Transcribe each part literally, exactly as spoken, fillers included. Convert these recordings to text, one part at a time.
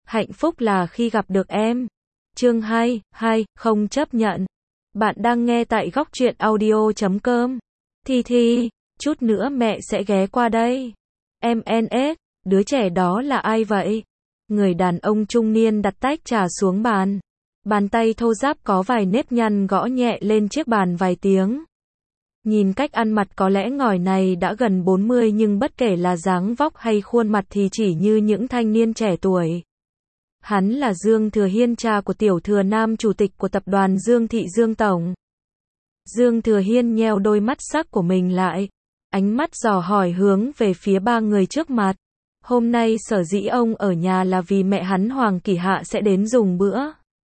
Hạnh phúc là khi gặp được em. Chương hai, hai, không chấp nhận. Bạn đang nghe tại góc truyện audio chấm com. Thi Thi, chút nữa mẹ sẽ ghé qua đây. em en ét, đứa trẻ đó là ai vậy? Người đàn ông trung niên đặt tách trà xuống bàn. Bàn tay thô ráp có vài nếp nhăn gõ nhẹ lên chiếc bàn vài tiếng. Nhìn cách ăn mặc có lẽ ngòi này đã gần bốn mươi nhưng bất kể là dáng vóc hay khuôn mặt thì chỉ như những thanh niên trẻ tuổi. Hắn là Dương Thừa Hiên, cha của Tiểu Thừa Nam, chủ tịch của tập đoàn Dương Thị Dương Tổng. Dương Thừa Hiên nheo đôi mắt sắc của mình lại, ánh mắt dò hỏi hướng về phía ba người trước mặt. Hôm nay sở dĩ ông ở nhà là vì mẹ hắn Hoàng Kỷ Hạ sẽ đến dùng bữa.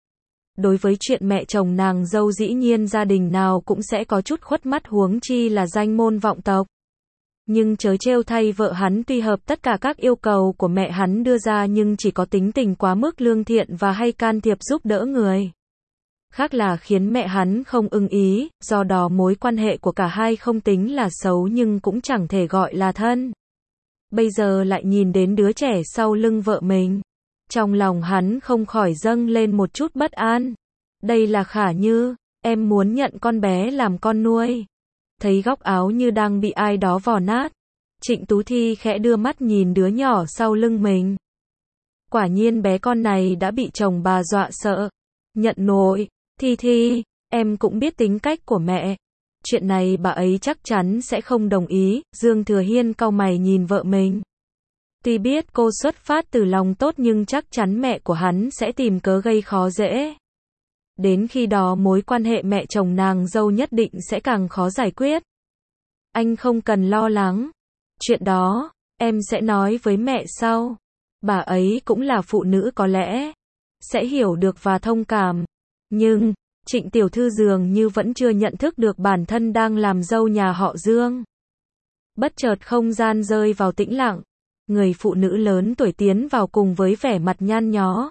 Đối với chuyện mẹ chồng nàng dâu dĩ nhiên gia đình nào cũng sẽ có chút khuất mắt, huống chi là danh môn vọng tộc. Nhưng chớ trêu thay, vợ hắn tuy hợp tất cả các yêu cầu của mẹ hắn đưa ra nhưng chỉ có tính tình quá mức lương thiện và hay can thiệp giúp đỡ người khác là khiến mẹ hắn không ưng ý, do đó mối quan hệ của cả hai không tính là xấu nhưng cũng chẳng thể gọi là thân. Bây giờ lại nhìn đến đứa trẻ sau lưng vợ mình, trong lòng hắn không khỏi dâng lên một chút bất an. Đây là Khả Như, em muốn nhận con bé làm con nuôi. Thấy góc áo như đang bị ai đó vò nát, Trịnh Tú Thi khẽ đưa mắt nhìn đứa nhỏ sau lưng mình. Quả nhiên bé con này đã bị chồng bà dọa sợ. Nhận nội, Thi Thi, em cũng biết tính cách của mẹ. Chuyện này bà ấy chắc chắn sẽ không đồng ý. Dương Thừa Hiên cau mày nhìn vợ mình. Tuy biết cô xuất phát từ lòng tốt nhưng chắc chắn mẹ của hắn sẽ tìm cớ gây khó dễ. Đến khi đó mối quan hệ mẹ chồng nàng dâu nhất định sẽ càng khó giải quyết. Anh không cần lo lắng. Chuyện đó, em sẽ nói với mẹ sau. Bà ấy cũng là phụ nữ, có lẽ sẽ hiểu được và thông cảm. Nhưng, Trịnh tiểu thư dường như vẫn chưa nhận thức được bản thân đang làm dâu nhà họ Dương. Bất chợt không gian rơi vào tĩnh lặng. Người phụ nữ lớn tuổi tiến vào cùng với vẻ mặt nhăn nhó.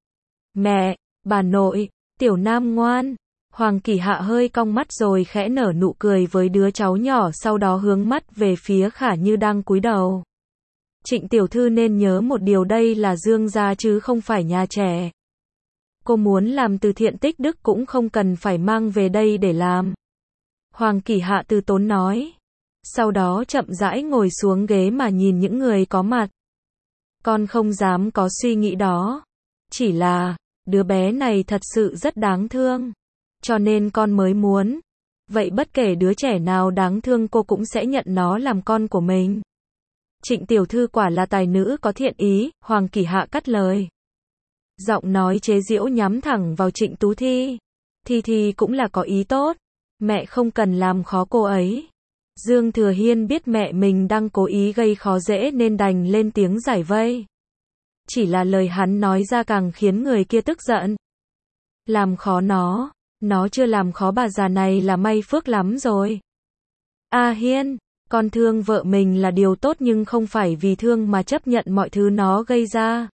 Mẹ, bà nội, Tiểu Nam ngoan. Hoàng Kỷ Hạ hơi cong mắt rồi khẽ nở nụ cười với đứa cháu nhỏ, sau đó hướng mắt về phía Khả Như đang cúi đầu. Trịnh tiểu thư nên nhớ một điều, đây là Dương gia chứ không phải nhà trẻ. Cô muốn làm từ thiện tích đức cũng không cần phải mang về đây để làm. Hoàng Kỷ Hạ từ tốn nói. Sau đó chậm rãi ngồi xuống ghế mà nhìn những người có mặt. Con không dám có suy nghĩ đó. Chỉ là, đứa bé này thật sự rất đáng thương. Cho nên con mới muốn. Vậy bất kể đứa trẻ nào đáng thương cô cũng sẽ nhận nó làm con của mình. Trịnh tiểu thư quả là tài nữ có thiện ý, Hoàng Kỷ Hạ cắt lời. Giọng nói chế giễu nhắm thẳng vào Trịnh Tú Thi. Thi Thi cũng là có ý tốt. Mẹ không cần làm khó cô ấy. Dương Thừa Hiên biết mẹ mình đang cố ý gây khó dễ nên đành lên tiếng giải vây. Chỉ là lời hắn nói ra càng khiến người kia tức giận. Làm khó nó, nó chưa làm khó bà già này là may phước lắm rồi. A Hiên, con thương vợ mình là điều tốt nhưng không phải vì thương mà chấp nhận mọi thứ nó gây ra.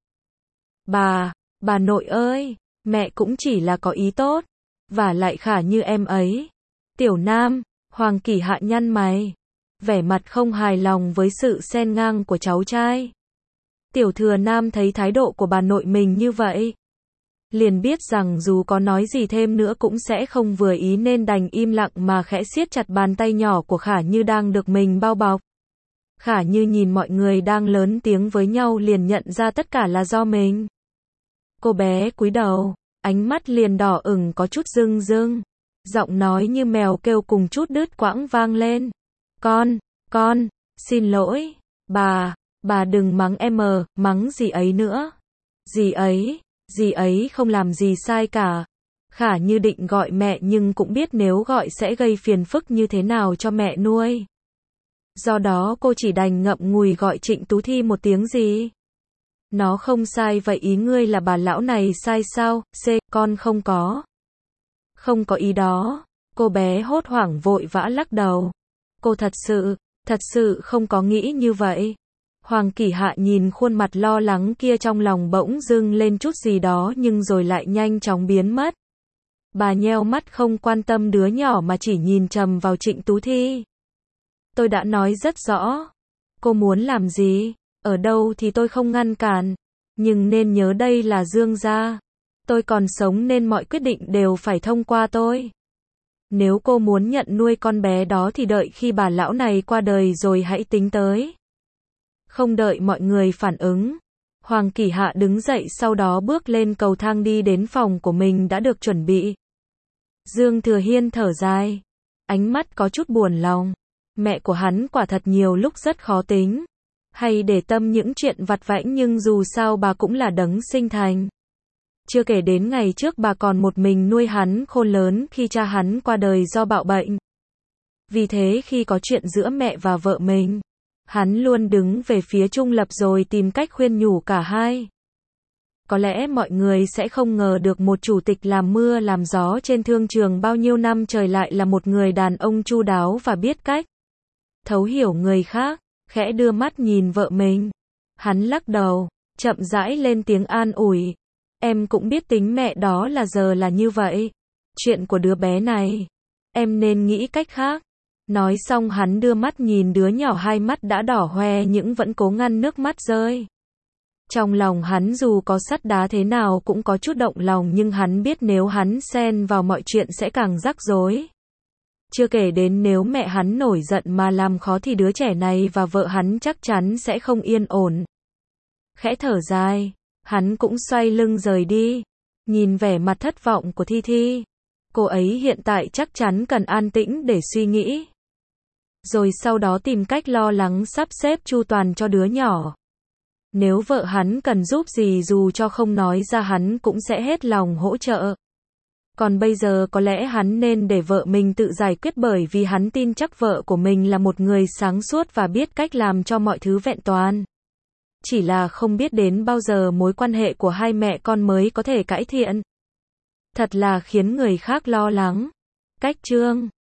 Bà, bà nội ơi, mẹ cũng chỉ là có ý tốt. Và lại Khả Như em ấy. Tiểu Nam, Hoàng Kỷ Hạ nhăn mày, vẻ mặt không hài lòng với sự xen ngang của cháu trai. Tiểu Thừa Nam thấy thái độ của bà nội mình như vậy, liền biết rằng dù có nói gì thêm nữa cũng sẽ không vừa ý nên đành im lặng mà khẽ siết chặt bàn tay nhỏ của Khả Như đang được mình bao bọc. Khả Như nhìn mọi người đang lớn tiếng với nhau liền nhận ra tất cả là do mình. Cô bé cúi đầu, ánh mắt liền đỏ ửng có chút rưng rưng. Giọng nói như mèo kêu cùng chút đứt quãng vang lên. Con, con, xin lỗi, bà, bà đừng mắng em mờ, mắng gì ấy nữa. Dì ấy, dì ấy không làm gì sai cả. Khả Như định gọi mẹ nhưng cũng biết nếu gọi sẽ gây phiền phức như thế nào cho mẹ nuôi. Do đó cô chỉ đành ngậm ngùi gọi Trịnh Tú Thi một tiếng gì. Nó không sai, vậy ý ngươi là bà lão này sai sao? C, con không có. Không có ý đó. Cô bé hốt hoảng vội vã lắc đầu. Cô thật sự, thật sự không có nghĩ như vậy. Hoàng Kỷ Hạ nhìn khuôn mặt lo lắng kia, trong lòng bỗng dưng lên chút gì đó nhưng rồi lại nhanh chóng biến mất. Bà nheo mắt không quan tâm đứa nhỏ mà chỉ nhìn chằm vào Trịnh Tú Thi. Tôi đã nói rất rõ. Cô muốn làm gì, ở đâu thì tôi không ngăn cản. Nhưng nên nhớ đây là Dương gia. Tôi còn sống nên mọi quyết định đều phải thông qua tôi. Nếu cô muốn nhận nuôi con bé đó thì đợi khi bà lão này qua đời rồi hãy tính tới. Không đợi mọi người phản ứng, Hoàng Kỳ Hạ đứng dậy sau đó bước lên cầu thang đi đến phòng của mình đã được chuẩn bị. Dương Thừa Hiên thở dài, ánh mắt có chút buồn lòng. Mẹ của hắn quả thật nhiều lúc rất khó tính, hay để tâm những chuyện vặt vãnh nhưng dù sao bà cũng là đấng sinh thành. Chưa kể đến ngày trước bà còn một mình nuôi hắn khôn lớn khi cha hắn qua đời do bạo bệnh. Vì thế khi có chuyện giữa mẹ và vợ mình, hắn luôn đứng về phía trung lập rồi tìm cách khuyên nhủ cả hai. Có lẽ mọi người sẽ không ngờ được một chủ tịch làm mưa làm gió trên thương trường bao nhiêu năm trời lại là một người đàn ông chu đáo và biết cách thấu hiểu người khác. Khẽ đưa mắt nhìn vợ mình, hắn lắc đầu, chậm rãi lên tiếng an ủi. Em cũng biết tính mẹ đó là giờ là như vậy. Chuyện của đứa bé này, em nên nghĩ cách khác. Nói xong hắn đưa mắt nhìn đứa nhỏ hai mắt đã đỏ hoe nhưng vẫn cố ngăn nước mắt rơi. Trong lòng hắn dù có sắt đá thế nào cũng có chút động lòng nhưng hắn biết nếu hắn xen vào mọi chuyện sẽ càng rắc rối. Chưa kể đến nếu mẹ hắn nổi giận mà làm khó thì đứa trẻ này và vợ hắn chắc chắn sẽ không yên ổn. Khẽ thở dài, hắn cũng xoay lưng rời đi. Nhìn vẻ mặt thất vọng của Thi Thi, cô ấy hiện tại chắc chắn cần an tĩnh để suy nghĩ. Rồi sau đó tìm cách lo lắng sắp xếp chu toàn cho đứa nhỏ. Nếu vợ hắn cần giúp gì dù cho không nói ra hắn cũng sẽ hết lòng hỗ trợ. Còn bây giờ có lẽ hắn nên để vợ mình tự giải quyết bởi vì hắn tin chắc vợ của mình là một người sáng suốt và biết cách làm cho mọi thứ vẹn toàn. Chỉ là không biết đến bao giờ mối quan hệ của hai mẹ con mới có thể cải thiện. Thật là khiến người khác lo lắng. Cách chương